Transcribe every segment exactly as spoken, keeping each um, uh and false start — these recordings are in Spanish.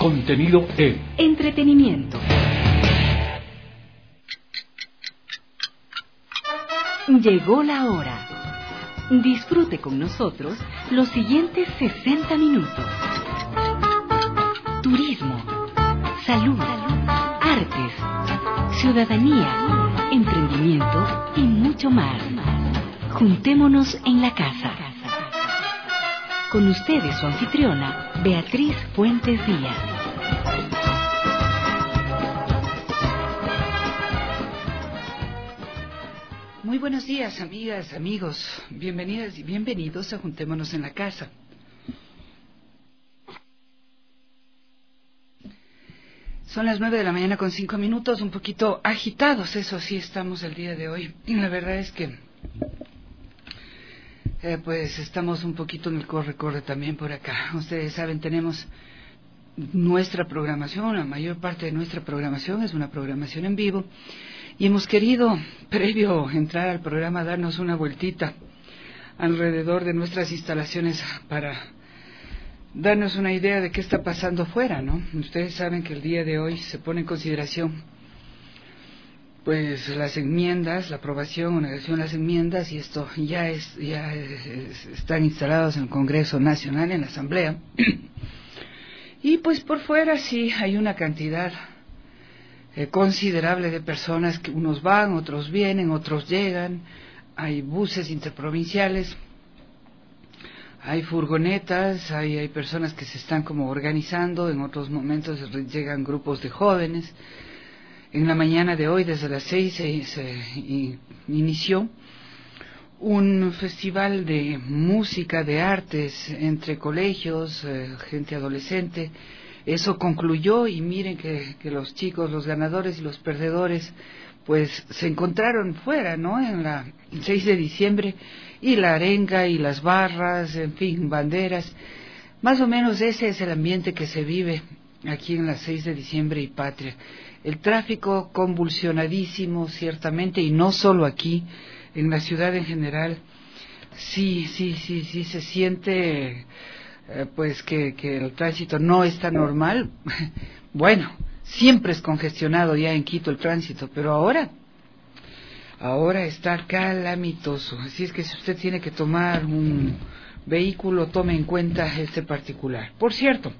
Contenido en entretenimiento. Llegó la hora. Disfrute con nosotros los siguientes sesenta minutos. Turismo, salud, artes, ciudadanía, emprendimiento y mucho más. Juntémonos en la casa. Con ustedes su anfitriona, Beatriz Fuentes Díaz. Muy buenos días, amigas, amigos. Bienvenidas y bienvenidos a Juntémonos en la Casa. Son las nueve de la mañana con cinco minutos, un poquito agitados, eso sí, estamos el día de hoy. Y la verdad es que, eh, pues, estamos un poquito en el corre-corre también por acá. Ustedes saben, tenemos nuestra programación, la mayor parte de nuestra programación es una programación en vivo. Y hemos querido, previo a entrar al programa, darnos una vueltita alrededor de nuestras instalaciones para darnos una idea de qué está pasando fuera, ¿no? Ustedes saben que el día de hoy se pone en consideración, pues, las enmiendas, la aprobación o negación de las enmiendas, y esto ya es, ya es, es, están instalados en el Congreso Nacional, en la Asamblea. Y pues por fuera sí hay una cantidad Eh, considerable de personas, que unos van, otros vienen, otros llegan, hay buses interprovinciales, hay furgonetas, hay, hay personas que se están como organizando, en otros momentos llegan grupos de jóvenes. En la mañana de hoy, desde las seis, se, se y, inició un festival de música, de artes, entre colegios, eh, gente adolescente. Eso concluyó y miren que, que los chicos, los ganadores y los perdedores, pues se encontraron fuera, ¿no? En la el seis de diciembre, y la arenga y las barras, en fin, banderas. Más o menos ese es el ambiente que se vive aquí en la seis de diciembre y Patria. El tráfico convulsionadísimo, ciertamente, y no solo aquí, en la ciudad en general. Sí, sí, sí, sí, se siente Eh, pues que, que el tránsito no está normal. Bueno, siempre es congestionado ya en Quito el tránsito, pero ahora, ahora está calamitoso. Así es que si usted tiene que tomar un vehículo, tome en cuenta este particular. Por cierto,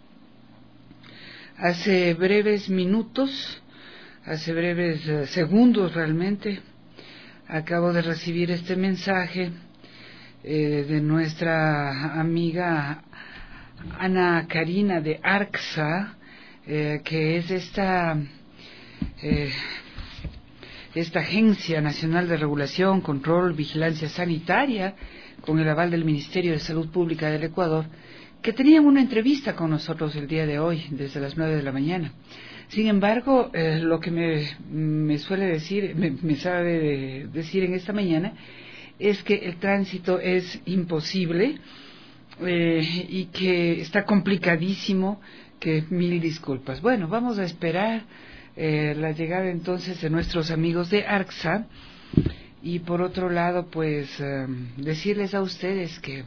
hace breves minutos, hace breves uh, segundos realmente, acabo de recibir este mensaje Eh, de nuestra amiga Ana Karina de ARCSA, eh, que es esta eh, esta Agencia Nacional de Regulación, Control, Vigilancia Sanitaria, con el aval del Ministerio de Salud Pública del Ecuador, que tenían una entrevista con nosotros el día de hoy, desde las nueve de la mañana. Sin embargo, eh, lo que me, me suele decir, me, me sabe decir en esta mañana, es que el tránsito es imposible eh, y que está complicadísimo, que mil disculpas. Bueno, vamos a esperar eh, la llegada entonces de nuestros amigos de ARCSA, y por otro lado, pues eh, decirles a ustedes que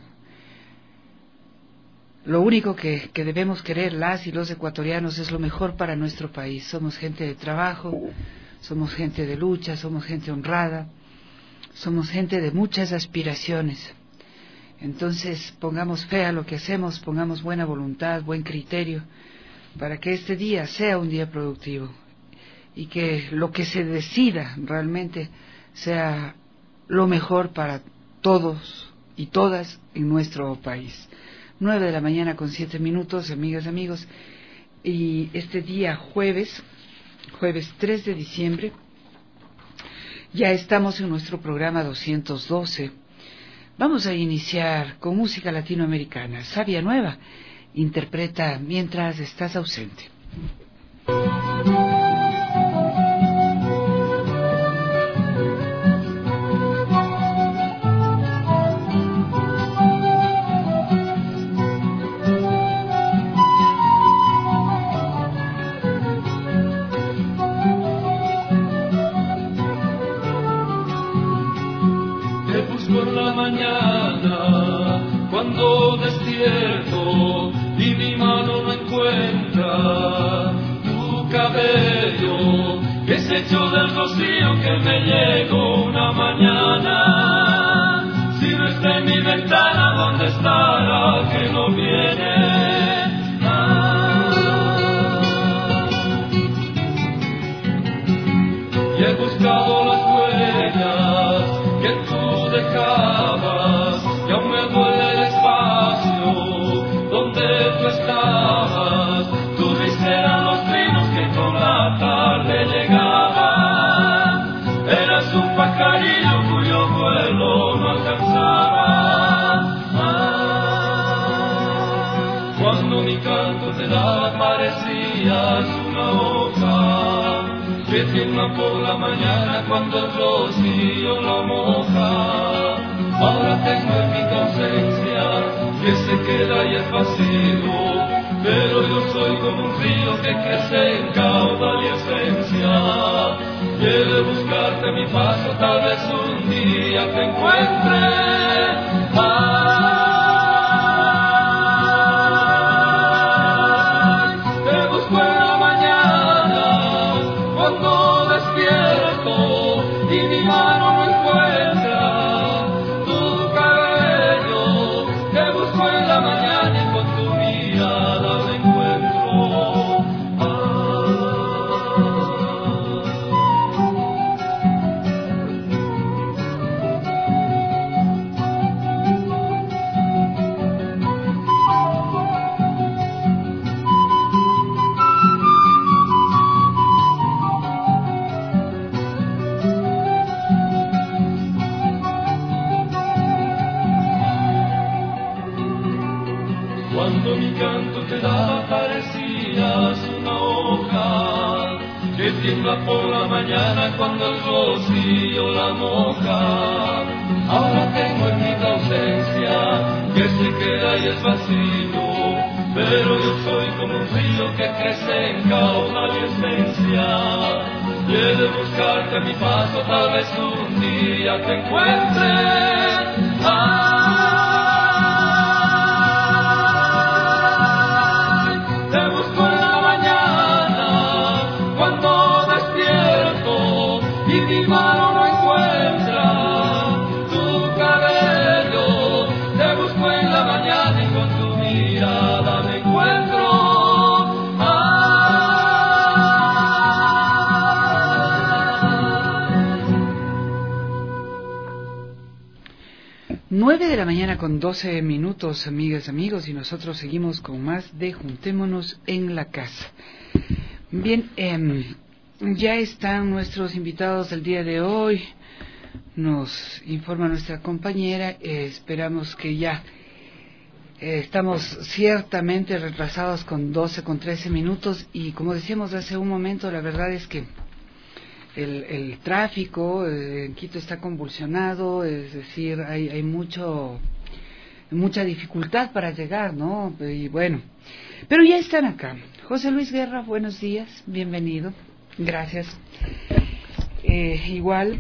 lo único que, que debemos querer las y los ecuatorianos es lo mejor para nuestro país. Somos gente de trabajo, somos gente de lucha, somos gente honrada, somos gente de muchas aspiraciones. Entonces pongamos fe a lo que hacemos, pongamos buena voluntad, buen criterio, para que este día sea un día productivo y que lo que se decida realmente sea lo mejor para todos y todas en nuestro país. Nueve de la mañana con siete minutos, amigas, amigos, y este día jueves, jueves tres de diciembre, ya estamos en nuestro programa doscientos doce. Vamos a iniciar con música latinoamericana. Sabia Nueva interpreta Mientras estás ausente. Por la mañana, cuando despierto y mi madre mano no encuentra tu cabello, que se echó del rocío que me llegó una mañana. Si no está en mi ventana, ¿dónde estará que no viene? Ah. Y he buscado las huellas que tú dejabas, y aún me duele el espacio donde tú estabas. Tú viste eran los trinos que con la tarde llegaban. Eras un pajarillo cuyo vuelo no alcanzaba. Ah, cuando mi canto te daba parecías una hoja que tiembla por la mañana cuando el rocío lo moja. Ahora tengo en mi ausencia que se queda y es vacío, pero yo soy como un río que crece en caudal y esencia. Y he de buscarte a mi paso, tal vez un día te encuentre. Ay, te busco en la mañana cuando despierto y mi mano no encuentra tu cabello. Te busco en la mañana y con tu mirada lo encuentro. Ah. Cuando mi canto te daba parecías una hoja que tiembla por la mañana cuando el rocío la moja. Ahora tengo en mi ausencia que se queda y es vacío, pero yo soy como un río que crece en caudal y esencia. Y he de buscarte a mi paso, tal vez un día te encuentre. Ay, te busco en la mañana cuando despierto y mi mano no encuentra tu cabello. Te busco en la mañana y con tu mirada me encuentro. Nueve de la mañana con doce minutos, amigas, amigos, y nosotros seguimos con más de Juntémonos en la Casa. Bien, eh, ya están nuestros invitados del día de hoy, nos informa nuestra compañera, eh, esperamos que ya eh, estamos ciertamente retrasados con doce, con trece minutos, y como decíamos hace un momento, la verdad es que El, el tráfico eh, en Quito está convulsionado, es decir, hay, hay mucho mucha dificultad para llegar, ¿no? Y bueno, pero ya están acá. José Luis Guerra, buenos días, bienvenido, gracias. Eh, igual,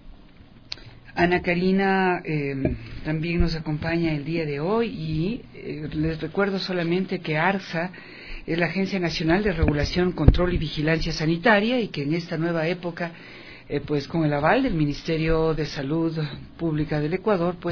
Ana Karina eh, también nos acompaña el día de hoy y eh, les recuerdo solamente que ARSA es la Agencia Nacional de Regulación, Control y Vigilancia Sanitaria, y que en esta nueva época, eh, pues con el aval del Ministerio de Salud Pública del Ecuador, pues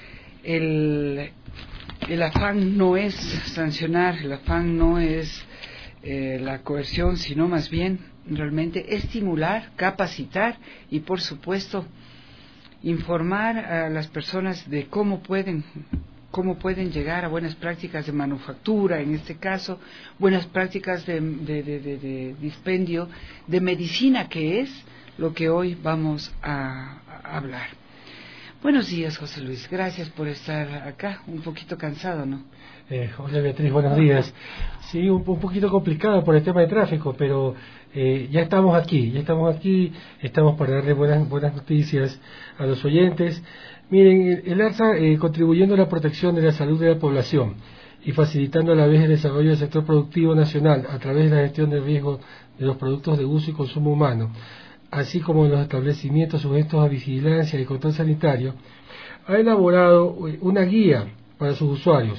el, el afán no es sancionar, el afán no es eh, la coerción, sino más bien realmente estimular, capacitar y por supuesto informar a las personas de cómo pueden cómo pueden llegar a buenas prácticas de manufactura, en este caso, buenas prácticas de, de, de, de, de dispendio de medicina, que es lo que hoy vamos a, a hablar. Buenos días, José Luis, gracias por estar acá, un poquito cansado, ¿no? Eh, hola Beatriz, buenos días. Sí, un, un poquito complicado por el tema de tráfico, pero eh, ya estamos aquí, ya estamos aquí, estamos para darle buenas, buenas noticias a los oyentes. Miren, el ARSA eh, contribuyendo a la protección de la salud de la población y facilitando a la vez el desarrollo del sector productivo nacional a través de la gestión de riesgo de los productos de uso y consumo humano, así como de los establecimientos sujetos a vigilancia y control sanitario, ha elaborado una guía para sus usuarios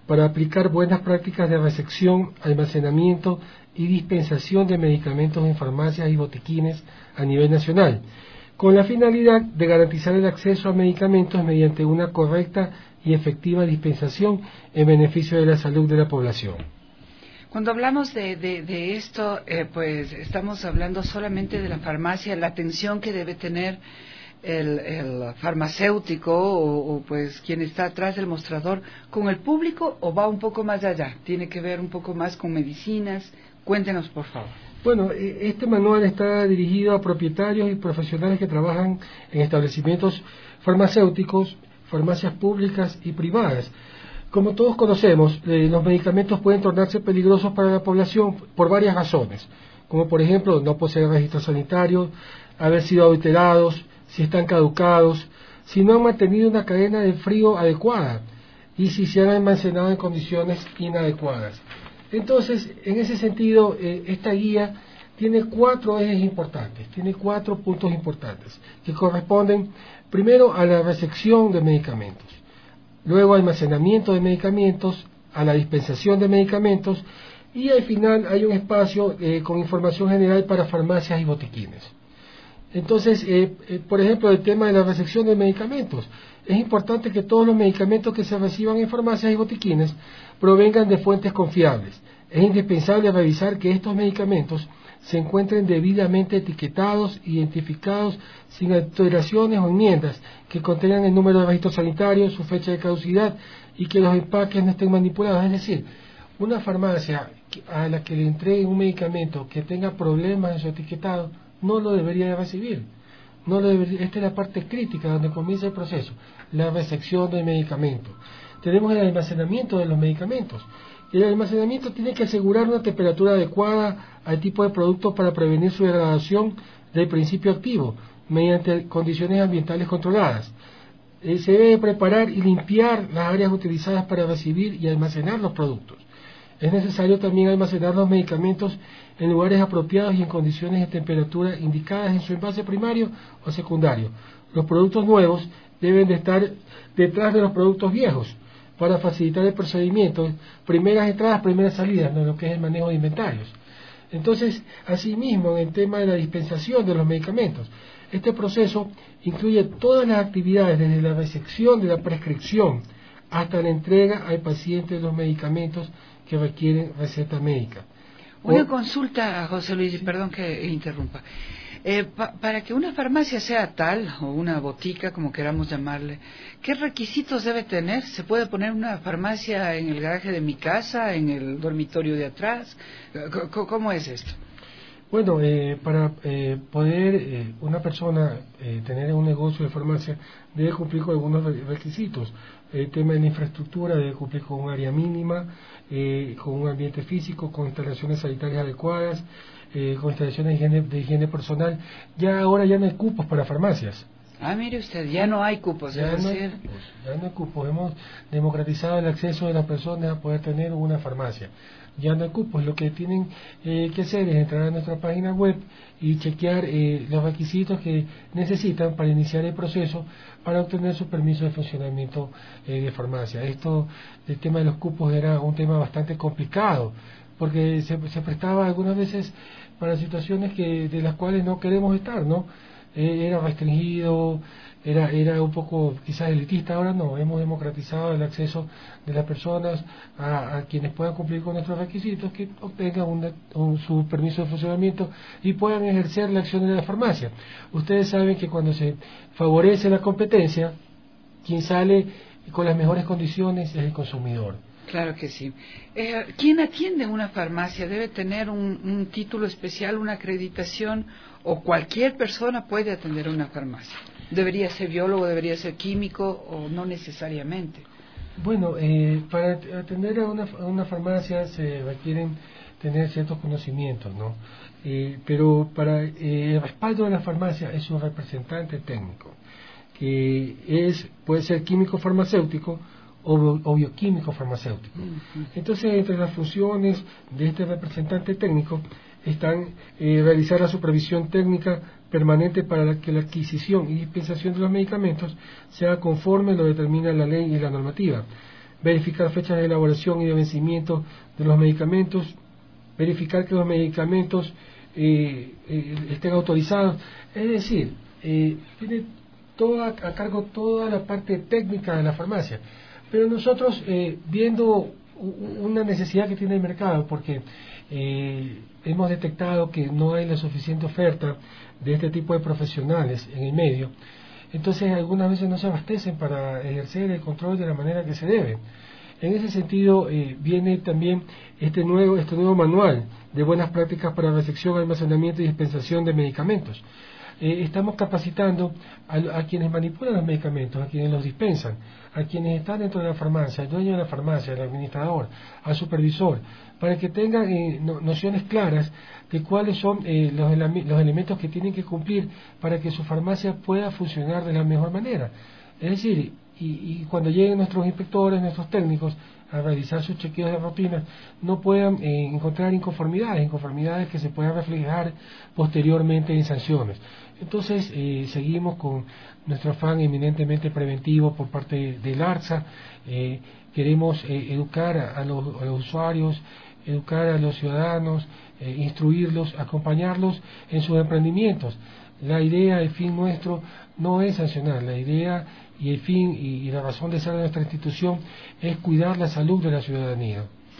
para aplicar buenas prácticas de recepción, almacenamiento y dispensación de medicamentos en farmacias y botiquines a nivel nacional, con la finalidad de garantizar el acceso a medicamentos mediante una correcta y efectiva dispensación en beneficio de la salud de la población. Cuando hablamos de, de, de esto, eh, pues estamos hablando solamente de la farmacia, la atención que debe tener el, el farmacéutico o, o pues quien está atrás del mostrador con el público, o va un poco más allá, tiene que ver un poco más con medicinas. Cuéntenos, por favor. Bueno, este manual está dirigido a propietarios y profesionales que trabajan en establecimientos farmacéuticos, farmacias públicas y privadas. Como todos conocemos, eh, los medicamentos pueden tornarse peligrosos para la población por varias razones, como por ejemplo no poseer registro sanitario, haber sido adulterados, si están caducados, si no han mantenido una cadena de frío adecuada y si se han almacenado en condiciones inadecuadas. Entonces, en ese sentido, eh, esta guía tiene cuatro ejes importantes, tiene cuatro puntos importantes, que corresponden primero a la recepción de medicamentos, luego al almacenamiento de medicamentos, a la dispensación de medicamentos, y al final hay un espacio eh, con información general para farmacias y botiquines. Entonces, eh, eh, por ejemplo, el tema de la recepción de medicamentos. Es importante que todos los medicamentos que se reciban en farmacias y botiquines provengan de fuentes confiables. Es indispensable revisar que estos medicamentos se encuentren debidamente etiquetados, identificados, sin alteraciones o enmiendas, que contengan el número de registro sanitario, su fecha de caducidad y que los empaques no estén manipulados. Es decir, una farmacia a la que le entreguen un medicamento que tenga problemas en su etiquetado no lo debería de recibir. No lo debería, esta es la parte crítica donde comienza el proceso, la recepción del medicamento. Tenemos el almacenamiento de los medicamentos. El almacenamiento tiene que asegurar una temperatura adecuada al tipo de producto para prevenir su degradación del principio activo mediante condiciones ambientales controladas. Eh, se debe preparar y limpiar las áreas utilizadas para recibir y almacenar los productos. Es necesario también almacenar los medicamentos en lugares apropiados y en condiciones de temperatura indicadas en su envase primario o secundario. Los productos nuevos deben de estar detrás de los productos viejos para facilitar el procedimiento, primeras entradas, primeras salidas, ¿no? Lo que es el manejo de inventarios. Entonces, asimismo, en el tema de la dispensación de los medicamentos, este proceso incluye todas las actividades desde la recepción de la prescripción hasta la entrega al paciente de los medicamentos que requieren receta médica. Una o, consulta, José Luis, sí. Perdón que interrumpa. Eh, pa, para que una farmacia sea tal, o una botica, como queramos llamarle, ¿qué requisitos debe tener? ¿Se puede poner una farmacia en el garaje de mi casa, en el dormitorio de atrás? ¿Cómo, cómo es esto? Bueno, eh, para eh, poder eh, una persona eh, tener un negocio de farmacia debe cumplir con algunos requisitos. El tema de la infraestructura debe cumplir con un área mínima, eh, con un ambiente físico, con instalaciones sanitarias adecuadas, eh, con instalaciones de higiene, de higiene personal. Ya ahora ya no hay cupos para farmacias. Ah, mire usted, ya no hay cupos. Ya, es no, decir... hay cupos ya no hay cupos. Hemos democratizado el acceso de las personas a poder tener una farmacia. Ya no hay cupos. Lo que tienen eh, que hacer es entrar a nuestra página web y chequear eh, los requisitos que necesitan para iniciar el proceso para obtener su permiso de funcionamiento eh, de farmacia. Esto, el tema de los cupos era un tema bastante complicado porque se, se prestaba algunas veces para situaciones que de las cuales no queremos estar, ¿no? Eh, era restringido, era era un poco quizás elitista. Ahora no, hemos democratizado el acceso de las personas a, a quienes puedan cumplir con nuestros requisitos, que obtengan una, un, su permiso de funcionamiento y puedan ejercer la acción de la farmacia. Ustedes saben que cuando se favorece la competencia, quien sale con las mejores condiciones es el consumidor. Claro que sí. Eh, ¿Quién atiende una farmacia? ¿Debe tener un, un título especial, una acreditación, o cualquier persona puede atender una farmacia? ¿Debería ser biólogo, debería ser químico o no necesariamente? Bueno, eh, para atender a una, a una farmacia se requieren tener ciertos conocimientos, ¿no? Eh, pero para eh, el respaldo de la farmacia es un representante técnico, que es puede ser químico farmacéutico o, o bioquímico farmacéutico. Uh-huh. Entonces, entre las funciones de este representante técnico están eh, realizar la supervisión técnica permanente para la que la adquisición y dispensación de los medicamentos sea conforme lo determina la ley y la normativa. verificar fechas de elaboración y de vencimiento de los medicamentos, verificar que los medicamentos eh, eh, estén autorizados, es decir, eh, tiene toda, a cargo toda la parte técnica de la farmacia, pero nosotros eh, viendo una necesidad que tiene el mercado, porque eh, hemos detectado que no hay la suficiente oferta de este tipo de profesionales en el medio, entonces algunas veces no se abastecen para ejercer el control de la manera que se debe. En ese sentido eh, viene también este nuevo, este nuevo manual de buenas prácticas para recepción, almacenamiento y dispensación de medicamentos. Eh, estamos capacitando a, a quienes manipulan los medicamentos, a quienes los dispensan, a quienes están dentro de la farmacia, al dueño de la farmacia, al administrador, al supervisor, para que tengan eh, no, nociones claras de cuáles son eh, los, los elementos que tienen que cumplir para que su farmacia pueda funcionar de la mejor manera. Es decir, y, y cuando lleguen nuestros inspectores, nuestros técnicos, a realizar sus chequeos de rutina, no puedan eh, encontrar inconformidades, inconformidades que se puedan reflejar posteriormente en sanciones. Entonces, eh, seguimos con nuestro afán eminentemente preventivo por parte del ARTSA. Eh, queremos eh, educar a, a, los, a los usuarios, educar a los ciudadanos, eh, instruirlos, acompañarlos en sus emprendimientos. La idea, el fin nuestro no es sancionar, la idea y el fin y, y la razón de ser de nuestra institución es cuidar la salud de la ciudadanía.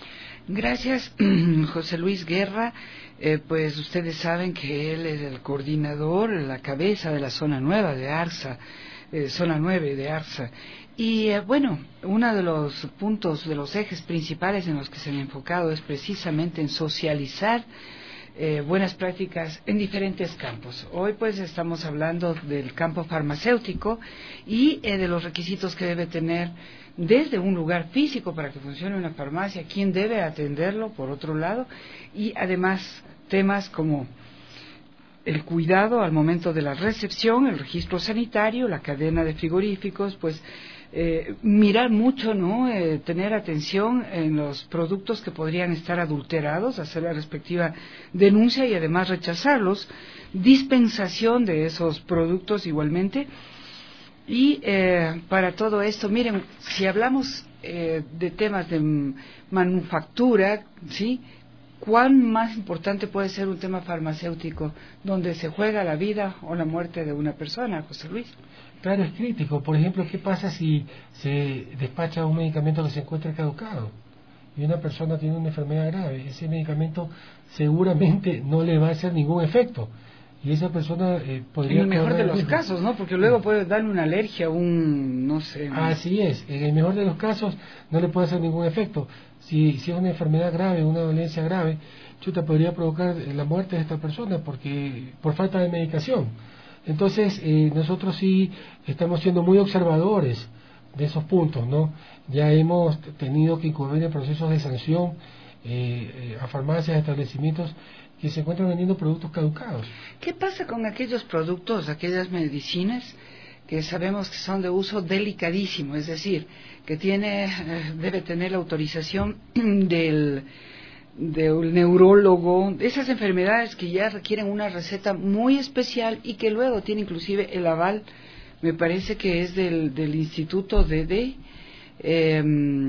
Gracias, José Luis Guerra. Eh, pues ustedes saben que él es el coordinador, la cabeza de la zona nueva de ARTSA, eh, zona nueve de ARTSA. Y eh, bueno, uno de los puntos, de los ejes principales en los que se han enfocado es precisamente en socializar Eh, buenas prácticas en diferentes campos. Hoy pues estamos hablando del campo farmacéutico y eh, de los requisitos que debe tener desde un lugar físico para que funcione una farmacia, quién debe atenderlo por otro lado, y además temas como el cuidado al momento de la recepción, el registro sanitario, la cadena de frigoríficos, pues Eh, mirar mucho, ¿no? Eh, tener atención en los productos que podrían estar adulterados, hacer la respectiva denuncia y además rechazarlos, dispensación de esos productos igualmente. Y eh, para todo esto, miren, si hablamos eh, de temas de manufactura, ¿sí? ¿Cuán más importante puede ser un tema farmacéutico donde se juega la vida o la muerte de una persona, José Luis? Claro, es crítico. Por ejemplo, ¿qué pasa si se despacha un medicamento que se encuentra caducado y una persona tiene una enfermedad grave? Ese medicamento seguramente no le va a hacer ningún efecto y esa persona eh, podría... En el mejor de los casos, ¿no? Porque luego puede darle una alergia, un... no sé... ¿no? Así es, en el mejor de los casos no le puede hacer ningún efecto. Si, si es una enfermedad grave, una dolencia grave, chuta, podría provocar la muerte de esta persona porque por falta de medicación. Entonces, eh, nosotros sí estamos siendo muy observadores de esos puntos, ¿no? Ya hemos tenido que incurrir en procesos de sanción eh, eh, a farmacias, establecimientos que se encuentran vendiendo productos caducados. ¿Qué pasa con aquellos productos, aquellas medicinas que sabemos que son de uso delicadísimo? Es decir, que tiene, eh, debe tener la autorización del... de un neurólogo, esas enfermedades que ya requieren una receta muy especial y que luego tiene inclusive el aval, me parece que es del, del Instituto de, de eh,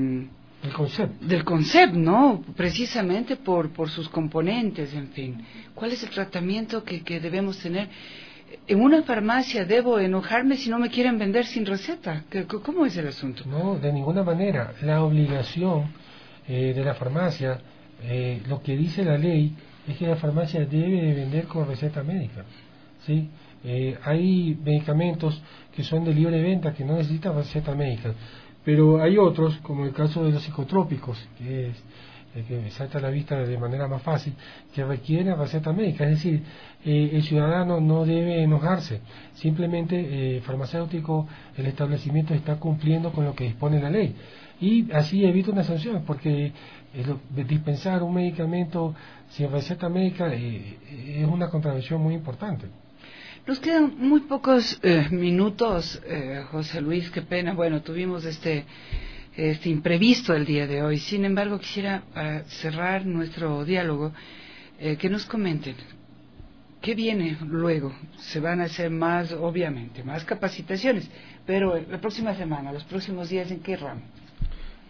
el CONCEP. del CONCEP, ¿no? Precisamente por, por sus componentes, en fin. ¿Cuál es el tratamiento que, que debemos tener? En una farmacia debo enojarme si no me quieren vender sin receta. ¿Cómo es el asunto? No, de ninguna manera. La obligación eh, de la farmacia, Eh, lo que dice la ley es que la farmacia debe de vender con receta médica, ¿sí? Eh, hay medicamentos que son de libre venta que no necesitan receta médica, pero hay otros, como el caso de los psicotrópicos, que es el que salta a la vista de manera más fácil, que requieren receta médica. Es decir, eh, el ciudadano no debe enojarse, simplemente eh, el farmacéutico, el establecimiento está cumpliendo con lo que dispone la ley y así evita una sanción, porque eh, dispensar un medicamento sin receta médica eh, es una contravención muy importante. Nos quedan muy pocos eh, minutos, eh, José Luis, qué pena. Bueno, tuvimos este este imprevisto el día de hoy. Sin embargo, quisiera para cerrar nuestro diálogo eh, que nos comenten qué viene luego. Se van a hacer más, obviamente, más capacitaciones, pero la próxima semana, los próximos días, ¿en qué ramo?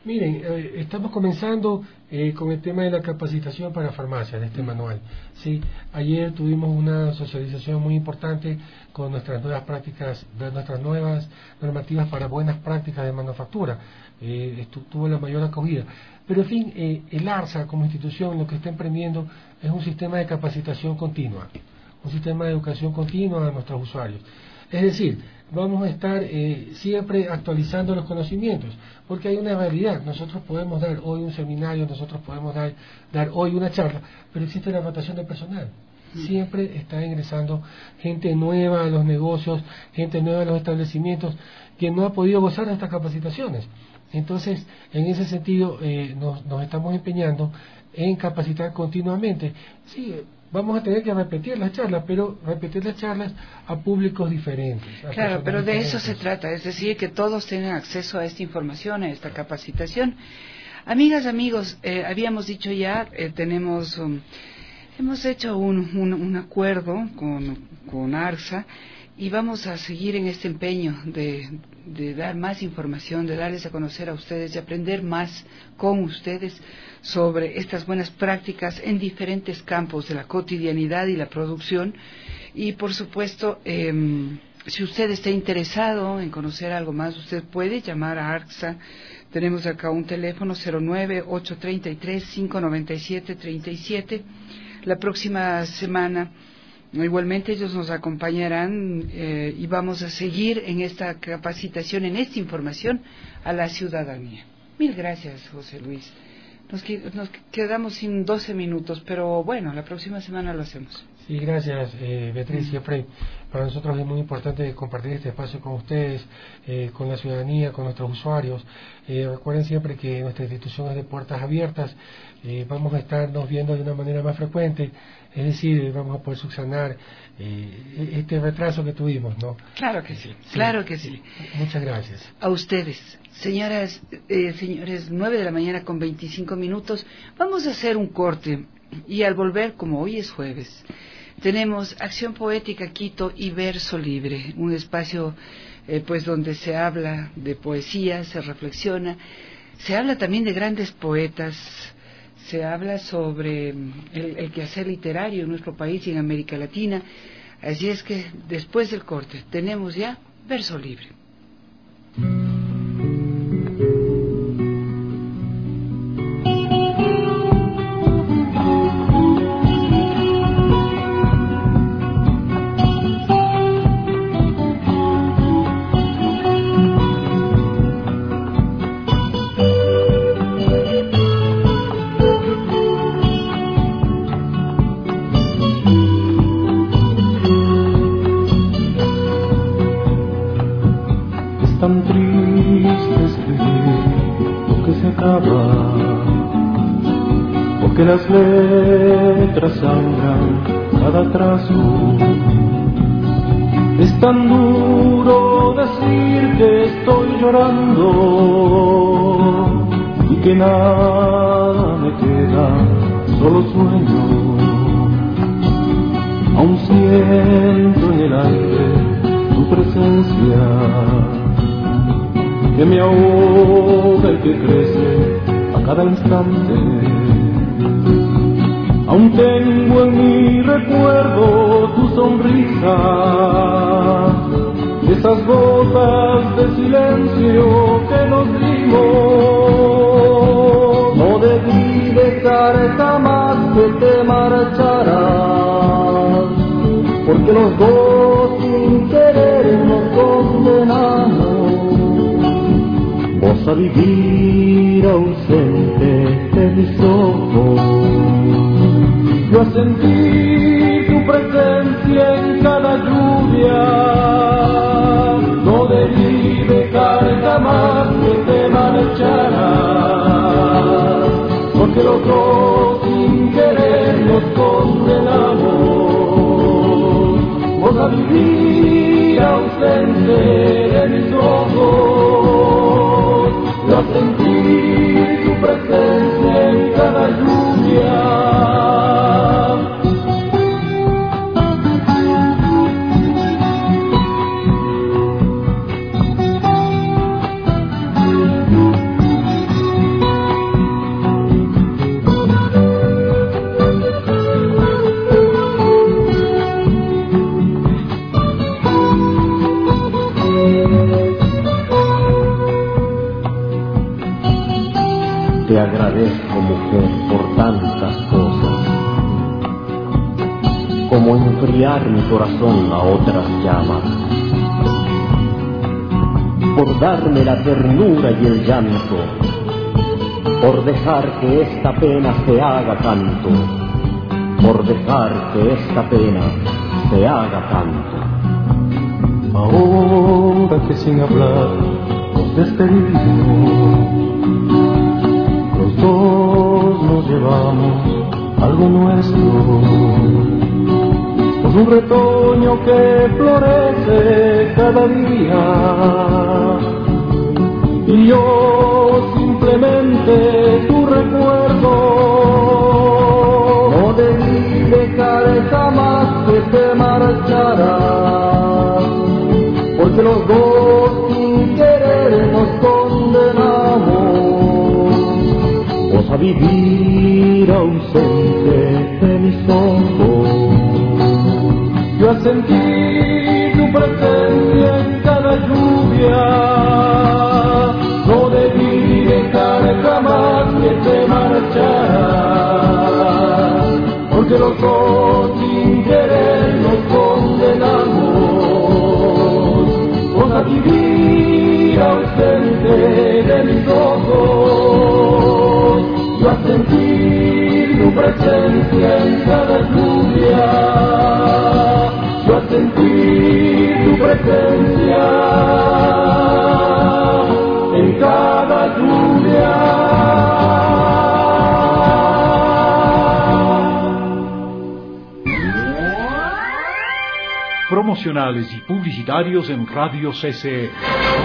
Miren, eh, estamos comenzando eh, con el tema de la capacitación para farmacia, de este manual. Sí, ayer tuvimos una socialización muy importante con nuestras nuevas prácticas, de nuestras nuevas normativas para buenas prácticas de manufactura. Eh, estu- tuvo la mayor acogida. Pero, en fin, eh, el ARSA como institución lo que está emprendiendo es un sistema de capacitación continua, un sistema de educación continua a nuestros usuarios. Es decir, vamos a estar eh, siempre actualizando los conocimientos, porque hay una realidad. Nosotros podemos dar hoy un seminario, nosotros podemos dar, dar hoy una charla, pero existe la rotación de personal. Siempre está ingresando gente nueva a los negocios, gente nueva a los establecimientos, que no ha podido gozar de estas capacitaciones. Entonces, en ese sentido, eh, nos, nos estamos empeñando en capacitar continuamente. Sí, vamos a tener que repetir las charlas, pero repetir las charlas a públicos diferentes. Claro, pero de diferentes. eso se trata, es decir, que todos tengan acceso a esta información, a esta capacitación. Amigas, amigos, eh, habíamos dicho ya, eh, tenemos, um, hemos hecho un, un, un acuerdo con, con ARSA y vamos a seguir en este empeño de, de dar más información, de darles a conocer a ustedes y aprender más con ustedes sobre estas buenas prácticas en diferentes campos de la cotidianidad y la producción. Y por supuesto, eh, si usted está interesado en conocer algo más, usted puede llamar a ARSA. Tenemos acá un teléfono cero nueve, ocho tres tres, cinco nueve siete, tres siete. La próxima semana igualmente ellos nos acompañarán eh, y vamos a seguir en esta capacitación, en esta información a la ciudadanía. Mil gracias, José Luis. Nos, nos quedamos sin doce minutos, pero bueno, la próxima semana lo hacemos. Sí, gracias, eh, Beatriz. Siempre para nosotros es muy importante compartir este espacio con ustedes, eh, con la ciudadanía, con nuestros usuarios. Eh, recuerden siempre que nuestra institución es de puertas abiertas. Eh, vamos a estarnos viendo de una manera más frecuente, es decir, vamos a poder subsanar eh, este retraso que tuvimos, ¿no? Claro que sí, sí, claro que sí. Muchas gracias. A ustedes, señoras, eh, señores, nueve de la mañana con veinticinco minutos, vamos a hacer un corte y al volver, como hoy es jueves, tenemos Acción Poética Quito y Verso Libre, un espacio eh, pues donde se habla de poesía, se reflexiona, se habla también de grandes poetas, se habla sobre el, el quehacer literario en nuestro país y en América Latina. Así es que después del corte tenemos ya Verso Libre. Tan triste escribir lo que se acaba, porque las letras sangran cada trazo. Es tan duro decir que estoy llorando y que nada me queda, solo sueño. Aún siento en el aire tu presencia, que me ahoga y que crece a cada instante. Aún tengo en mi recuerdo tu sonrisa, esas gotas de silencio que nos dimos. No debí dejar jamás que te marcharas, porque los dos sin querer nos condenamos. Vos a vivir ausente de mis ojos, yo a sentir tu presencia en cada lluvia. No debí dejar jamás que te marcharas, porque los dos sin querer nos condenamos. Vos a vivir ausente de mis ojos, yo a sentir tu presencia en cada lluvia. tantas cosas, como enfriar mi corazón a otras llamas, por darme la ternura y el llanto, por dejar que esta pena se haga canto, por dejar que esta pena se haga canto. Ahora que sin hablar nos despedimos, los dos nos llevamos algo nuestro. Es un retoño que florece cada día, y yo simplemente tu recuerdo. No debí dejar jamás que te marchara, porque los dos sin querer nos condenamos, vos a vivir ausente de mis ojos, yo a sentir tu presencia en cada lluvia. No debí dejar jamás que te marcharas, porque los dos sin querer nos condenamos, vos a vivir ausente de mis ojos, yo a sentir tu presencia en cada lluvia, yo a sentir tu presencia en cada lluvia. Promocionales y publicitarios en Radio C C E.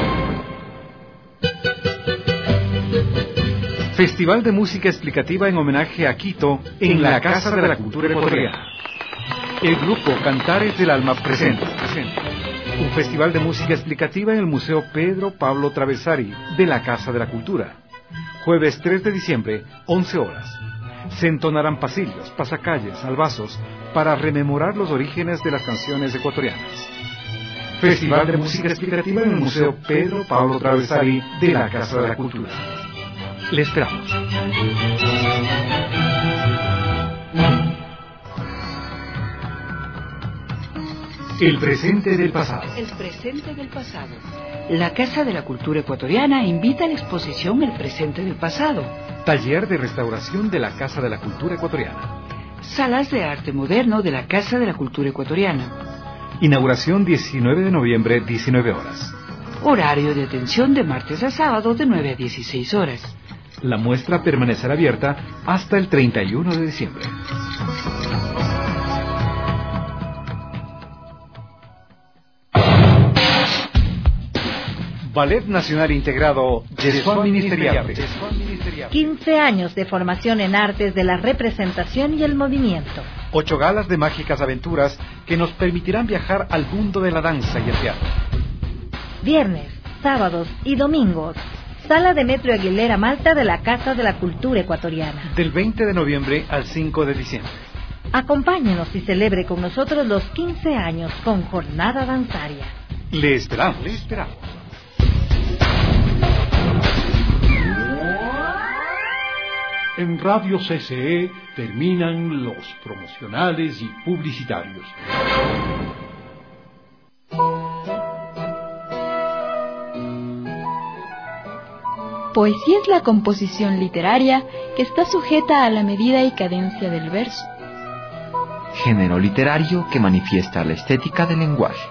Festival de Música Explicativa en homenaje a Quito en la Casa de la Cultura Ecuatoriana. El grupo Cantares del Alma presenta, presenta un festival de música explicativa en el Museo Pedro Pablo Travesari de la Casa de la Cultura. Jueves tres de diciembre, once horas. Se entonarán pasillos, pasacalles, albazos para rememorar los orígenes de las canciones ecuatorianas. Festival de música explicativa en el Museo Pedro Pablo Travesari de la Casa de la Cultura. Le esperamos. El presente del pasado. El presente del pasado. La Casa de la Cultura Ecuatoriana invita a la exposición El presente del pasado. Taller de restauración de la Casa de la Cultura Ecuatoriana. Salas de arte moderno de la Casa de la Cultura Ecuatoriana. Inauguración diecinueve de noviembre, diecinueve horas. Horario de atención de martes a sábado de nueve a dieciséis horas. La muestra permanecerá abierta hasta el treinta y uno de diciembre. Ballet Nacional Integrado Yesuán Ministeriable. quince años de formación en artes de la representación y el movimiento. Ocho galas de mágicas aventuras que nos permitirán viajar al mundo de la danza y el teatro. Viernes, sábados y domingos. Sala de Metro Aguilera Malta de la Casa de la Cultura Ecuatoriana. Del veinte de noviembre al cinco de diciembre. Acompáñenos y celebre con nosotros los quince años con jornada danzaria. Le esperamos. Le esperamos. En Radio C C E terminan los promocionales y publicitarios. Poesía es la composición literaria que está sujeta a la medida y cadencia del verso. Género literario que manifiesta la estética del lenguaje.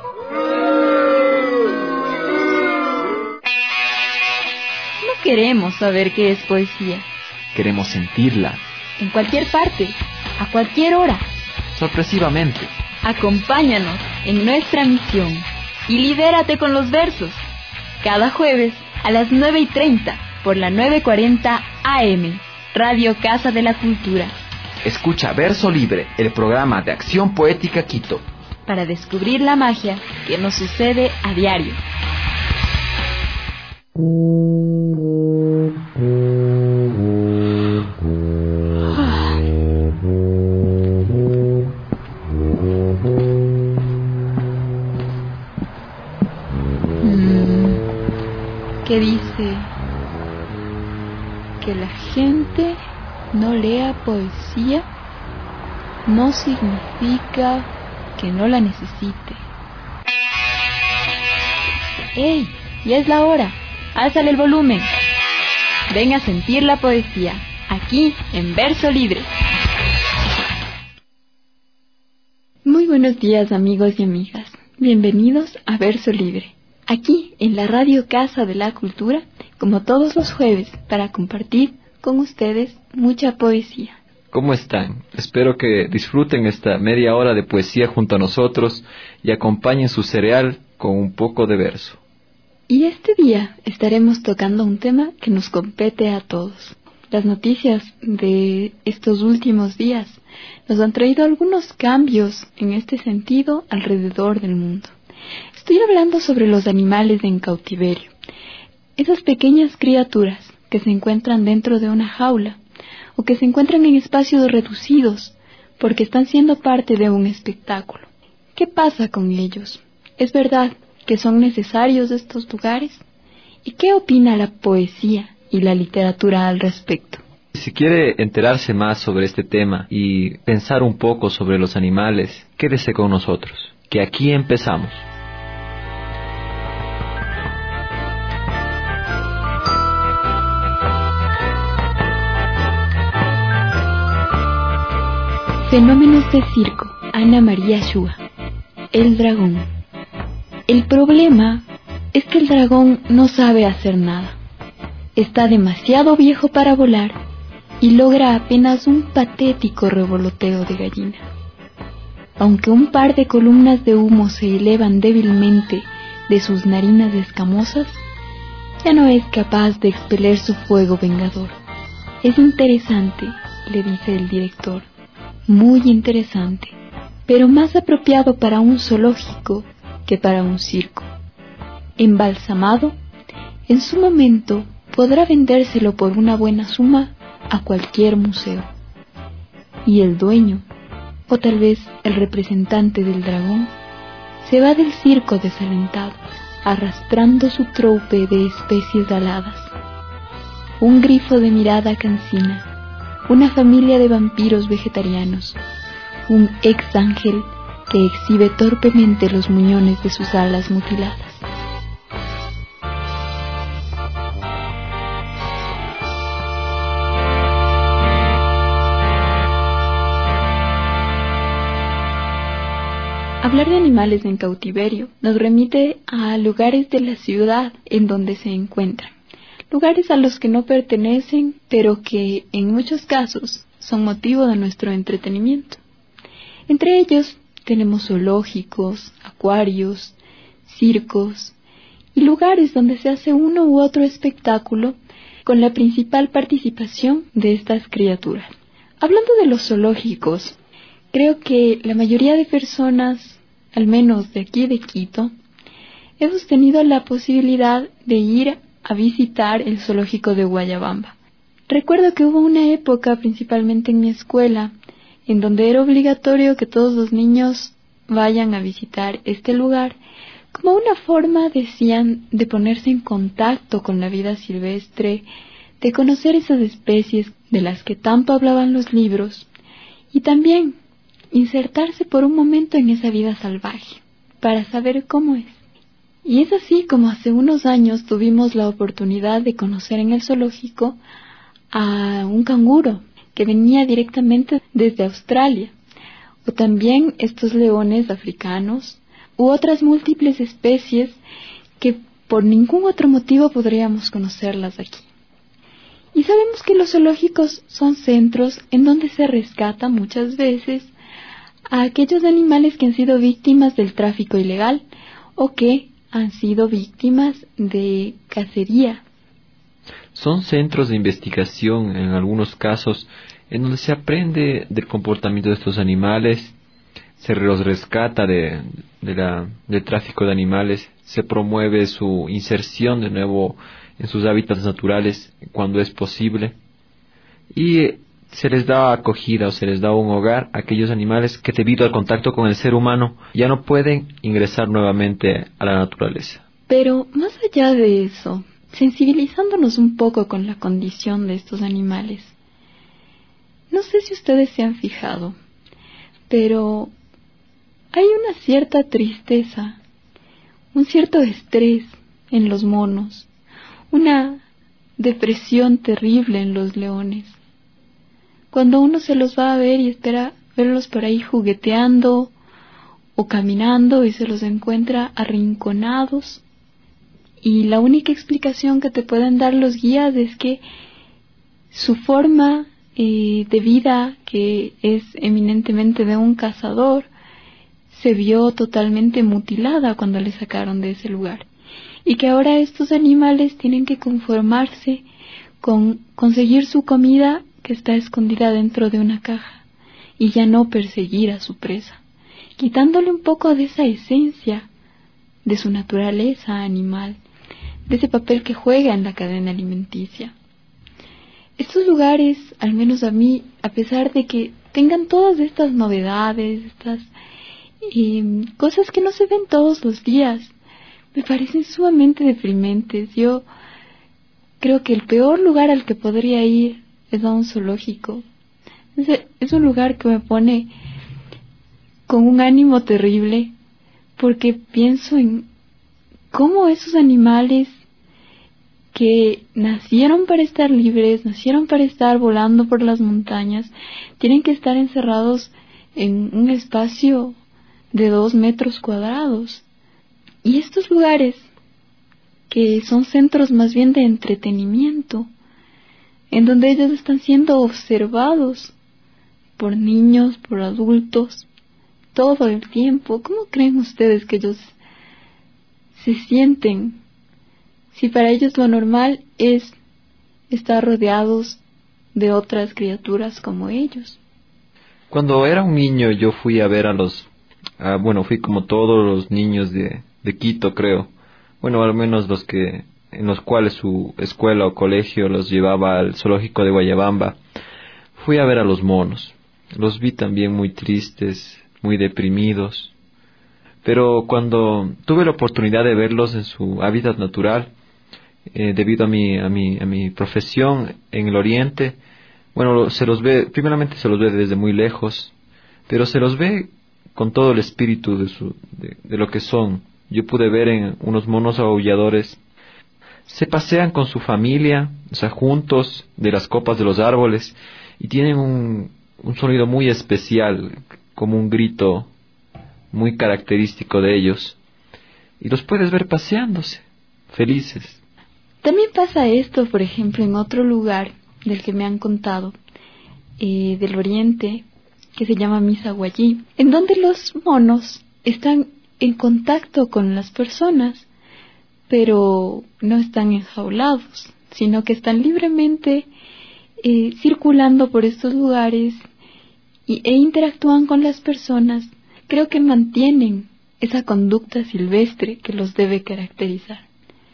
No queremos saber qué es poesía. Queremos sentirla. En cualquier parte, a cualquier hora. Sorpresivamente. Acompáñanos en nuestra misión y libérate con los versos. Cada jueves a las nueve y treinta por la novecientos cuarenta A M, Radio Casa de la Cultura. Escucha Verso Libre, el programa de Acción Poética Quito. Para descubrir la magia que nos sucede a diario. Que dice que la gente no no lea poesía no significa que no la necesite. ¡Ey! Ya es la hora. Álzale el volumen. Ven a sentir la poesía, aquí en Verso Libre. Muy buenos días, amigos y amigas. Bienvenidos a Verso Libre, aquí en la Radio Casa de la Cultura, como todos los jueves, para compartir con ustedes mucha poesía. ¿Cómo están? Espero que disfruten esta media hora de poesía junto a nosotros y acompañen su cereal con un poco de verso. Y este día estaremos tocando un tema que nos compete a todos. Las noticias de estos últimos días nos han traído algunos cambios en este sentido alrededor del mundo. Estoy hablando sobre los animales en cautiverio. Esas pequeñas criaturas que se encuentran dentro de una jaula o que se encuentran en espacios reducidos porque están siendo parte de un espectáculo. ¿Qué pasa con ellos? ¿Es verdad que son necesarios estos lugares? ¿Y qué opina la poesía y la literatura al respecto? Si quiere enterarse más sobre este tema y pensar un poco sobre los animales, quédese con nosotros, que aquí empezamos. Fenómenos de circo, Ana María Shua. El dragón. El problema es que el dragón no sabe hacer nada. Está demasiado viejo para volar y logra apenas un patético revoloteo de gallina. Aunque un par de columnas de humo se elevan débilmente de sus narinas escamosas, ya no es capaz de expeler su fuego vengador. Es interesante, le dice el director, muy interesante, pero más apropiado para un zoológico que para un circo. Embalsamado, en su momento podrá vendérselo por una buena suma a cualquier museo. Y el dueño, o tal vez el representante del dragón, se va del circo desalentado, arrastrando su troupe de especies aladas. Un grifo de mirada cansina, una familia de vampiros vegetarianos, un ex ángel que exhibe torpemente los muñones de sus alas mutiladas. Hablar de animales en cautiverio nos remite a lugares de la ciudad en donde se encuentran, lugares a los que no pertenecen, pero que en muchos casos son motivo de nuestro entretenimiento. Entre ellos tenemos zoológicos, acuarios, circos y lugares donde se hace uno u otro espectáculo con la principal participación de estas criaturas. Hablando de los zoológicos, creo que la mayoría de personas, al menos de aquí de Quito, hemos tenido la posibilidad de ir a visitar el zoológico de Guayabamba. Recuerdo que hubo una época, principalmente en mi escuela, en donde era obligatorio que todos los niños vayan a visitar este lugar, como una forma, decían, de ponerse en contacto con la vida silvestre, de conocer esas especies de las que tanto hablaban los libros, y también insertarse por un momento en esa vida salvaje, para saber cómo es. Y es así como hace unos años tuvimos la oportunidad de conocer en el zoológico a un canguro que venía directamente desde Australia, o también estos leones africanos, u otras múltiples especies que por ningún otro motivo podríamos conocerlas aquí. Y sabemos que los zoológicos son centros en donde se rescata muchas veces a aquellos animales que han sido víctimas del tráfico ilegal o que han sido víctimas de cacería. Son centros de investigación en algunos casos en donde se aprende del comportamiento de estos animales, se los rescata de, de la, del tráfico de animales, se promueve su inserción de nuevo en sus hábitats naturales cuando es posible y se les da acogida o se les da un hogar a aquellos animales que debido al contacto con el ser humano ya no pueden ingresar nuevamente a la naturaleza. Pero más allá de eso, sensibilizándonos un poco con la condición de estos animales, no sé si ustedes se han fijado, pero hay una cierta tristeza, un cierto estrés en los monos, una depresión terrible en los leones. Cuando uno se los va a ver y espera verlos por ahí jugueteando o caminando y se los encuentra arrinconados, y la única explicación que te pueden dar los guías es que su forma eh, de vida, que es eminentemente de un cazador, se vio totalmente mutilada cuando le sacaron de ese lugar, y que ahora estos animales tienen que conformarse con conseguir su comida que está escondida dentro de una caja y ya no perseguir a su presa, quitándole un poco de esa esencia de su naturaleza animal, de ese papel que juega en la cadena alimenticia. Estos lugares, al menos a mí, a pesar de que tengan todas estas novedades, estas eh, cosas que no se ven todos los días, me parecen sumamente deprimentes. Yo creo que el peor lugar al que podría ir es a un zoológico. Es, es un lugar que me pone con un ánimo terrible, porque pienso en cómo esos animales que nacieron para estar libres, nacieron para estar volando por las montañas, tienen que estar encerrados en un espacio de dos metros cuadrados. Y estos lugares, que son centros más bien de entretenimiento, en donde ellos están siendo observados por niños, por adultos, todo el tiempo, ¿cómo creen ustedes que ellos se sienten? Si para ellos lo normal es estar rodeados de otras criaturas como ellos. Cuando era un niño yo fui a ver a los, a, bueno, fui como todos los niños de, de Quito, creo. Bueno, al menos los que, en los cuales su escuela o colegio los llevaba al zoológico de Guayabamba. Fui a ver a los monos. Los vi también muy tristes, muy deprimidos. Pero cuando tuve la oportunidad de verlos en su hábitat natural, eh, debido a mi, a mi, a mi profesión en el Oriente, bueno, se los ve, primeramente se los ve desde muy lejos, pero se los ve con todo el espíritu de, su, de, de lo que son. Yo pude ver en unos monos aulladores, se pasean con su familia, o sea, juntos, de las copas de los árboles, y tienen un, un sonido muy especial, como un grito muy característico de ellos, y los puedes ver paseándose, felices. También pasa esto, por ejemplo, en otro lugar del que me han contado, eh, del Oriente, que se llama Misaguayí, en donde los monos están en contacto con las personas, pero no están enjaulados, sino que están libremente eh, circulando por estos lugares y, e interactúan con las personas. Creo que mantienen esa conducta silvestre que los debe caracterizar.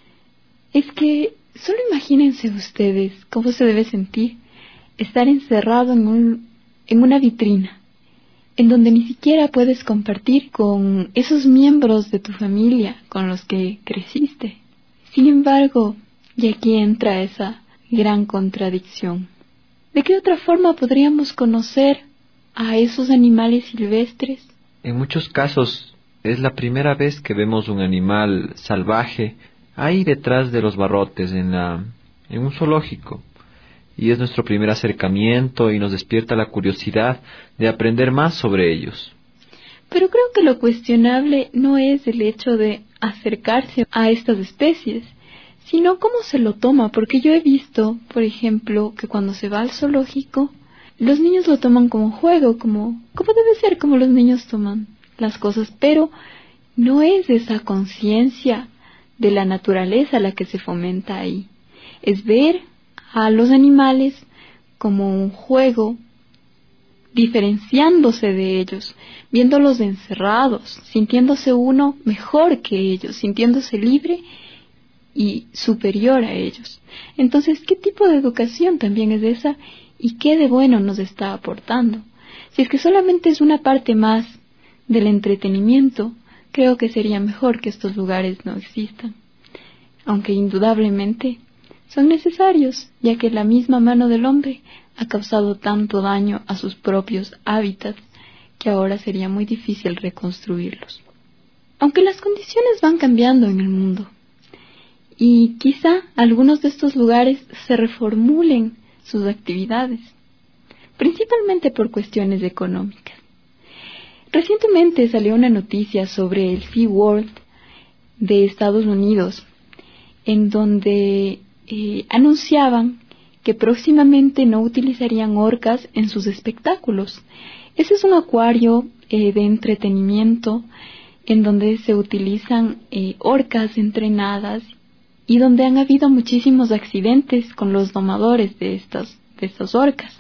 Es que solo imagínense ustedes cómo se debe sentir estar encerrado en, un, en una vitrina, en donde ni siquiera puedes compartir con esos miembros de tu familia con los que creciste. Sin embargo, y aquí entra esa gran contradicción. ¿De qué otra forma podríamos conocer a esos animales silvestres? En muchos casos es la primera vez que vemos un animal salvaje ahí detrás de los barrotes en, la, en un zoológico. Y es nuestro primer acercamiento y nos despierta la curiosidad de aprender más sobre ellos. Pero creo que lo cuestionable no es el hecho de acercarse a estas especies, sino cómo se lo toma, porque yo he visto, por ejemplo, que cuando se va al zoológico, los niños lo toman como juego, como, como debe ser, como los niños toman las cosas, pero no es esa conciencia de la naturaleza la que se fomenta ahí. Es ver a los animales como un juego, diferenciándose de ellos, viéndolos encerrados, sintiéndose uno mejor que ellos, sintiéndose libre y superior a ellos. Entonces, ¿qué tipo de educación también es esa y qué de bueno nos está aportando? Si es que solamente es una parte más del entretenimiento, creo que sería mejor que estos lugares no existan, aunque indudablemente son necesarios, ya que la misma mano del hombre ha causado tanto daño a sus propios hábitats que ahora sería muy difícil reconstruirlos. Aunque las condiciones van cambiando en el mundo, y quizá algunos de estos lugares se reformulen sus actividades, principalmente por cuestiones económicas. Recientemente salió una noticia sobre el SeaWorld de Estados Unidos, en donde eh, anunciaban que próximamente no utilizarían orcas en sus espectáculos. Ese es un acuario eh, de entretenimiento en donde se utilizan eh, orcas entrenadas y donde han habido muchísimos accidentes con los domadores de estas, de estas orcas.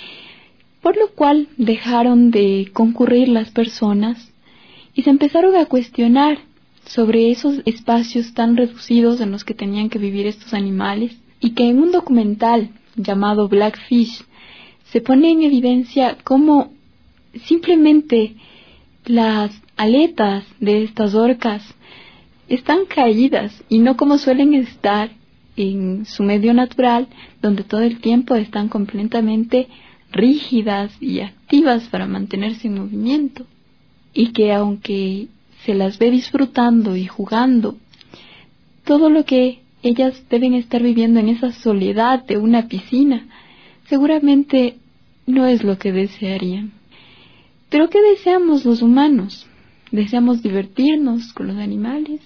Por lo cual dejaron de concurrir las personas y se empezaron a cuestionar sobre esos espacios tan reducidos en los que tenían que vivir estos animales, y que en un documental llamado Blackfish se pone en evidencia cómo simplemente las aletas de estas orcas están caídas y no como suelen estar en su medio natural, donde todo el tiempo están completamente rígidas y activas para mantenerse en movimiento, y que aunque se las ve disfrutando y jugando, todo lo que ellas deben estar viviendo en esa soledad de una piscina seguramente no es lo que desearían. Pero ¿qué deseamos los humanos? Deseamos divertirnos con los animales,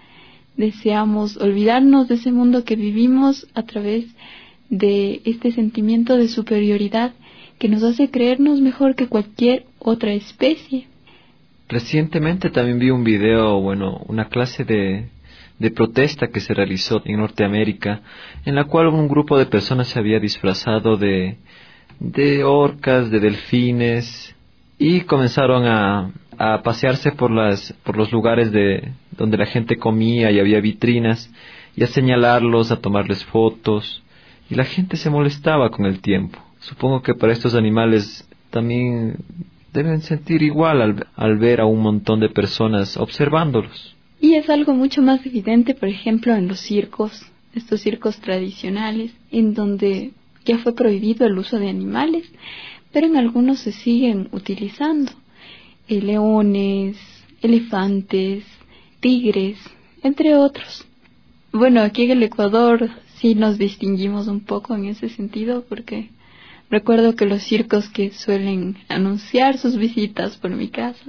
deseamos olvidarnos de ese mundo que vivimos a través de este sentimiento de superioridad que nos hace creernos mejor que cualquier otra especie. Recientemente también vi un video, bueno, una clase de, de protesta que se realizó en Norteamérica, en la cual un grupo de personas se había disfrazado de, de orcas, de delfines, y comenzaron a, a pasearse por las, por los lugares de, donde la gente comía y había vitrinas, y a señalarlos, a tomarles fotos, y la gente se molestaba con el tiempo. Supongo que para estos animales también deben sentir igual al, al ver a un montón de personas observándolos. Y es algo mucho más evidente, por ejemplo, en los circos, estos circos tradicionales, en donde ya fue prohibido el uso de animales, pero en algunos se siguen utilizando. Eh, leones, elefantes, tigres, entre otros. Bueno, aquí en el Ecuador sí nos distinguimos un poco en ese sentido, porque recuerdo que los circos que suelen anunciar sus visitas por mi casa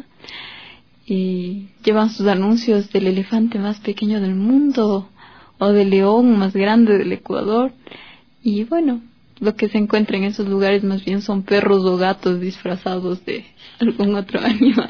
y llevan sus anuncios del elefante más pequeño del mundo o del león más grande del Ecuador, y bueno, lo que se encuentra en esos lugares más bien son perros o gatos disfrazados de algún otro animal.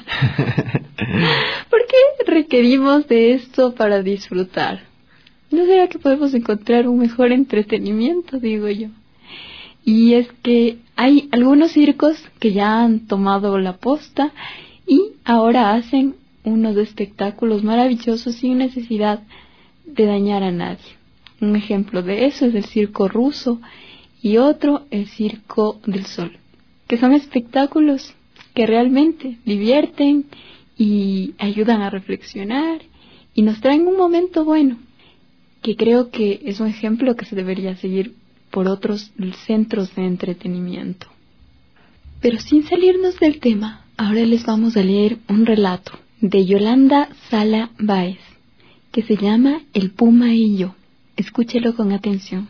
¿Por qué requerimos de esto para disfrutar? ¿No será que podemos encontrar un mejor entretenimiento, digo yo? Y es que hay algunos circos que ya han tomado la posta y ahora hacen unos espectáculos maravillosos sin necesidad de dañar a nadie. Un ejemplo de eso es el circo ruso y otro el Circo del Sol, que son espectáculos que realmente divierten y ayudan a reflexionar y nos traen un momento bueno, que creo que es un ejemplo que se debería seguir por otros centros de entretenimiento. Pero sin salirnos del tema, ahora les vamos a leer un relato de Yolanda Sala Báez, que se llama El Puma y yo. Escúchelo con atención.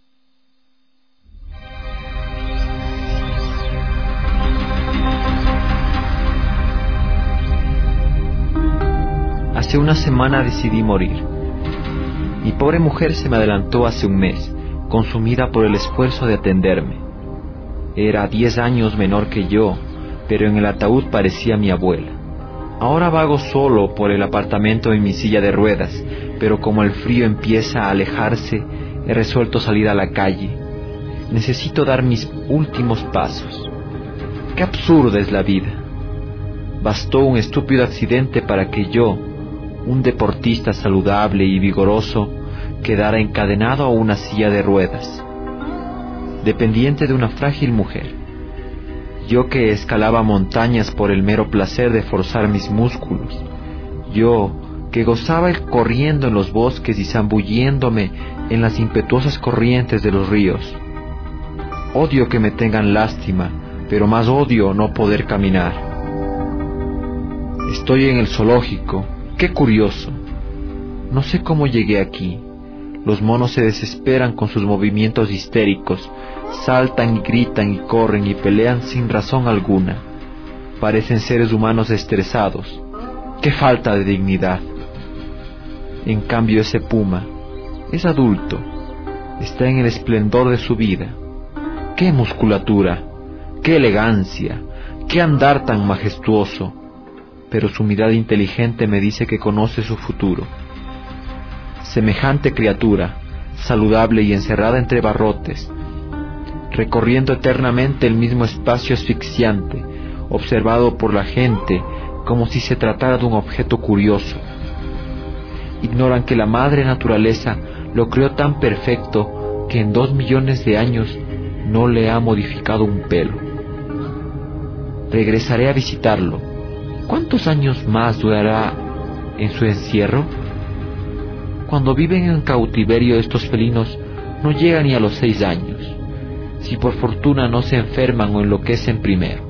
Hace una semana decidí morir. Mi pobre mujer se me adelantó hace un mes, consumida por el esfuerzo de atenderme. Era diez años menor que yo, pero en el ataúd parecía mi abuela. Ahora vago solo por el apartamento en mi silla de ruedas, pero como el frío empieza a alejarse, he resuelto salir a la calle. Necesito dar mis últimos pasos. Qué absurda es la vida. Bastó un estúpido accidente para que yo, un deportista saludable y vigoroso, quedara encadenado a una silla de ruedas, dependiente de una frágil mujer. Yo que escalaba montañas por el mero placer de forzar mis músculos, yo que gozaba el corriendo en los bosques y zambulléndome en las impetuosas corrientes de los ríos. Odio que me tengan lástima, pero más odio no poder caminar. Estoy en el zoológico, qué curioso. No sé cómo llegué aquí. Los monos se desesperan con sus movimientos histéricos, saltan y gritan y corren y pelean sin razón alguna. Parecen seres humanos estresados. ¡Qué falta de dignidad! En cambio ese puma es adulto, está en el esplendor de su vida. ¡Qué musculatura! ¡Qué elegancia! ¡Qué andar tan majestuoso! Pero su mirada inteligente me dice que conoce su futuro. Semejante criatura, saludable y encerrada entre barrotes, recorriendo eternamente el mismo espacio asfixiante, observado por la gente como si se tratara de un objeto curioso. Ignoran que la madre naturaleza lo creó tan perfecto que en dos millones de años no le ha modificado un pelo. Regresaré a visitarlo. ¿Cuántos años más durará en su encierro? Cuando viven en cautiverio estos felinos no llegan ni a los seis años, si por fortuna no se enferman o enloquecen primero.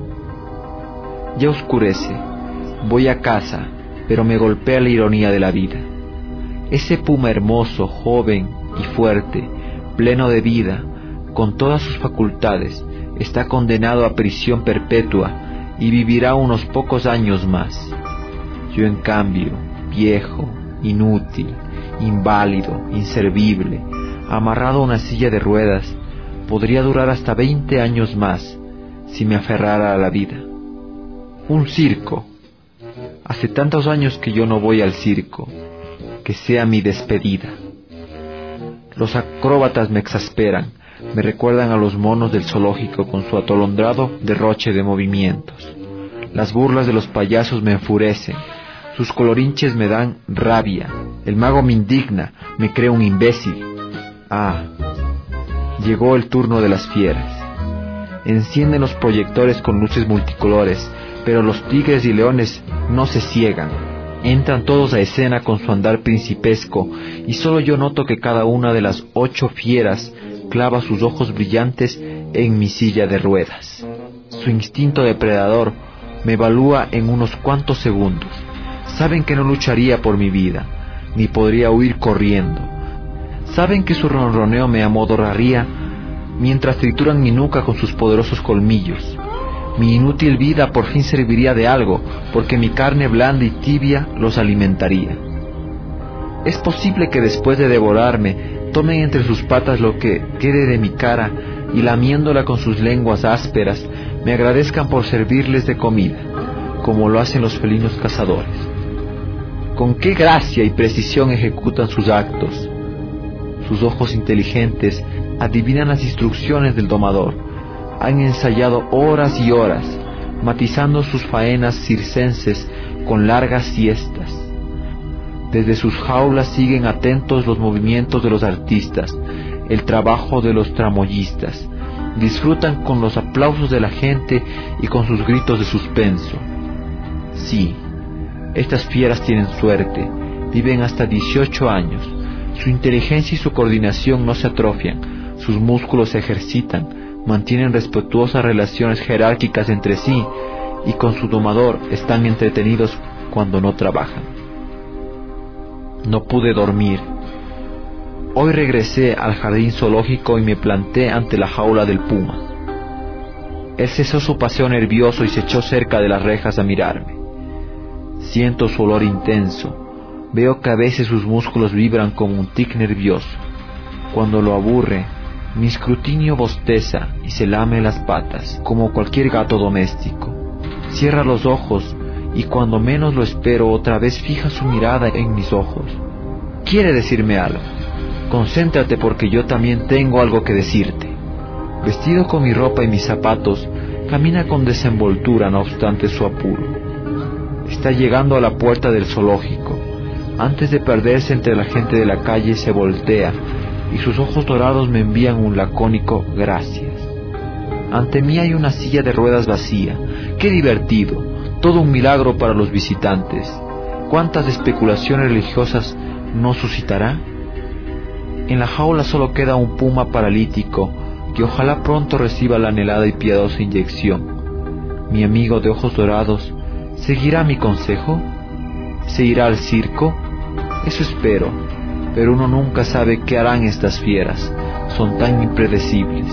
Ya oscurece, voy a casa, pero me golpea la ironía de la vida. Ese puma hermoso, joven y fuerte, pleno de vida, con todas sus facultades, está condenado a prisión perpetua y vivirá unos pocos años más. Yo, en cambio, viejo, inútil, inválido, inservible, amarrado a una silla de ruedas, podría durar hasta veinte años más si me aferrara a la vida. Un circo. Hace tantos años que yo no voy al circo. Que sea mi despedida. Los acróbatas me exasperan, me recuerdan a los monos del zoológico con su atolondrado derroche de movimientos. Las burlas de los payasos me enfurecen, sus colorinches me dan rabia, el mago me indigna, me cree un imbécil. Ah, llegó el turno de las fieras. Encienden los proyectores con luces multicolores, pero los tigres y leones no se ciegan. Entran todos a escena con su andar principesco, y solo yo noto que cada una de las ocho fieras clava sus ojos brillantes en mi silla de ruedas. Su instinto depredador me evalúa en unos cuantos segundos. Saben que no lucharía por mi vida, ni podría huir corriendo. Saben que su ronroneo me amodorraría mientras trituran mi nuca con sus poderosos colmillos. Mi inútil vida por fin serviría de algo, porque mi carne blanda y tibia los alimentaría. Es posible que después de devorarme, tomen entre sus patas lo que quede de mi cara y lamiéndola con sus lenguas ásperas, me agradezcan por servirles de comida, como lo hacen los felinos cazadores. Con qué gracia y precisión ejecutan sus actos. Sus ojos inteligentes adivinan las instrucciones del domador. Han ensayado horas y horas, matizando sus faenas circenses con largas siestas. Desde sus jaulas siguen atentos los movimientos de los artistas, el trabajo de los tramoyistas. Disfrutan con los aplausos de la gente y con sus gritos de suspenso. Sí, estas fieras tienen suerte, viven hasta dieciocho años. Su inteligencia y su coordinación no se atrofian, sus músculos se ejercitan, mantienen respetuosas relaciones jerárquicas entre sí y con su domador están entretenidos cuando no trabajan. No pude dormir. Hoy regresé al jardín zoológico y me planté ante la jaula del puma. Él cesó su paseo nervioso y se echó cerca de las rejas a mirarme. Siento su olor intenso. Veo que a veces sus músculos vibran como un tic nervioso. Cuando lo aburre, mi escrutinio bosteza y se lame las patas, como cualquier gato doméstico. Cierra los ojos y cuando menos lo espero, otra vez fija su mirada en mis ojos. Quiere decirme algo. Concéntrate porque yo también tengo algo que decirte. Vestido con mi ropa y mis zapatos, camina con desenvoltura no obstante su apuro. Está llegando a la puerta del zoológico. Antes de perderse entre la gente de la calle, se voltea y sus ojos dorados me envían un lacónico gracias. Ante mí hay una silla de ruedas vacía. ¡Qué divertido! Todo un milagro para los visitantes. ¿cuántas especulaciones religiosas no suscitará? En la jaula solo queda un puma paralítico que ojalá pronto reciba la anhelada y piadosa inyección. Mi amigo de ojos dorados, ¿seguirá mi consejo? ¿Se irá al circo? Eso espero, pero uno nunca sabe qué harán estas fieras, son tan impredecibles.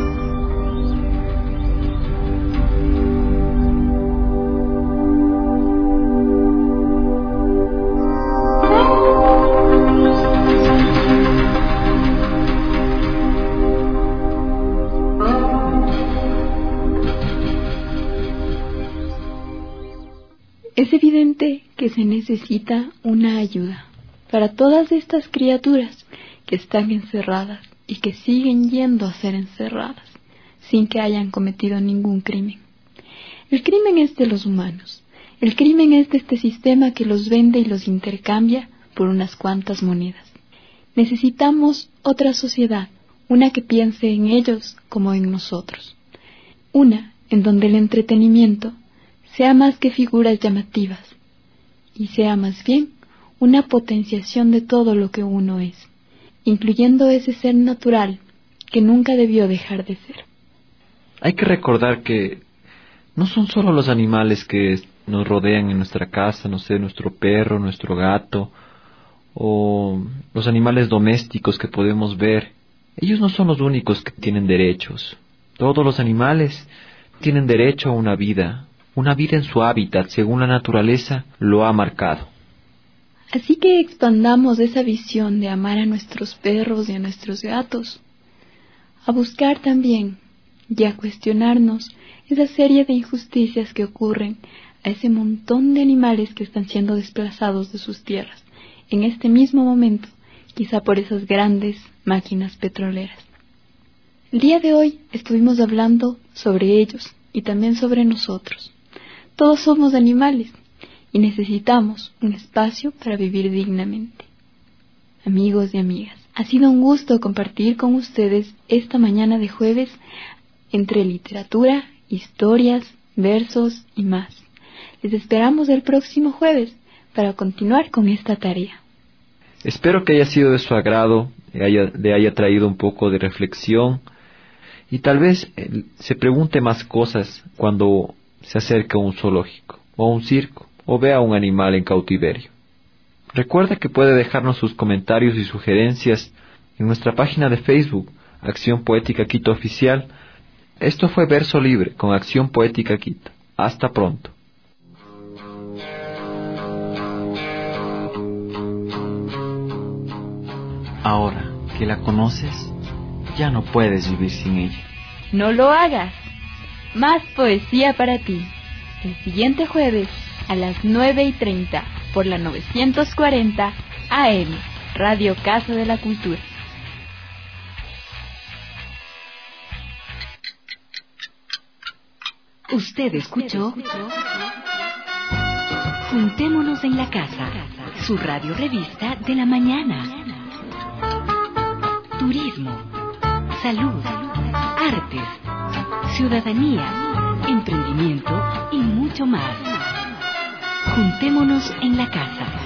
Es evidente que se necesita una ayuda para todas estas criaturas que están encerradas y que siguen yendo a ser encerradas sin que hayan cometido ningún crimen. El crimen es de los humanos. El crimen es de este sistema que los vende y los intercambia por unas cuantas monedas. Necesitamos otra sociedad, una que piense en ellos como en nosotros. Una en donde el entretenimiento sea más que figuras llamativas, y sea más bien una potenciación de todo lo que uno es, incluyendo ese ser natural que nunca debió dejar de ser. Hay que recordar que no son solo los animales que nos rodean en nuestra casa, no sé, nuestro perro, nuestro gato, o los animales domésticos que podemos ver. Ellos no son los únicos que tienen derechos. Todos los animales tienen derecho a una vida, una vida en su hábitat, según la naturaleza lo ha marcado. Así que expandamos esa visión de amar a nuestros perros y a nuestros gatos, a buscar también y a cuestionarnos esa serie de injusticias que ocurren a ese montón de animales que están siendo desplazados de sus tierras, en este mismo momento, quizá por esas grandes máquinas petroleras. El día de hoy estuvimos hablando sobre ellos y también sobre nosotros. Todos somos animales y necesitamos un espacio para vivir dignamente. Amigos y amigas, ha sido un gusto compartir con ustedes esta mañana de jueves entre literatura, historias, versos y más. Les esperamos el próximo jueves para continuar con esta tarea. Espero que haya sido de su agrado, le haya, le haya traído un poco de reflexión y tal vez eh, se pregunte más cosas cuando se acerca a un zoológico o a un circo o vea a un animal en cautiverio. Recuerda que puede dejarnos sus comentarios y sugerencias en nuestra página de Facebook, Acción Poética Quito Oficial. Esto fue Verso Libre con Acción Poética Quito. Hasta pronto. Ahora que la conoces, ya no puedes vivir sin ella. No lo hagas. Más poesía para ti. El siguiente jueves a las nueve y treinta por la novecientos cuarenta A M, Radio Casa de la Cultura. Usted escuchó Juntémonos en la Casa, su radio revista de la mañana. Turismo, salud, artes, ciudadanía, emprendimiento y mucho más. Juntémonos en la Casa.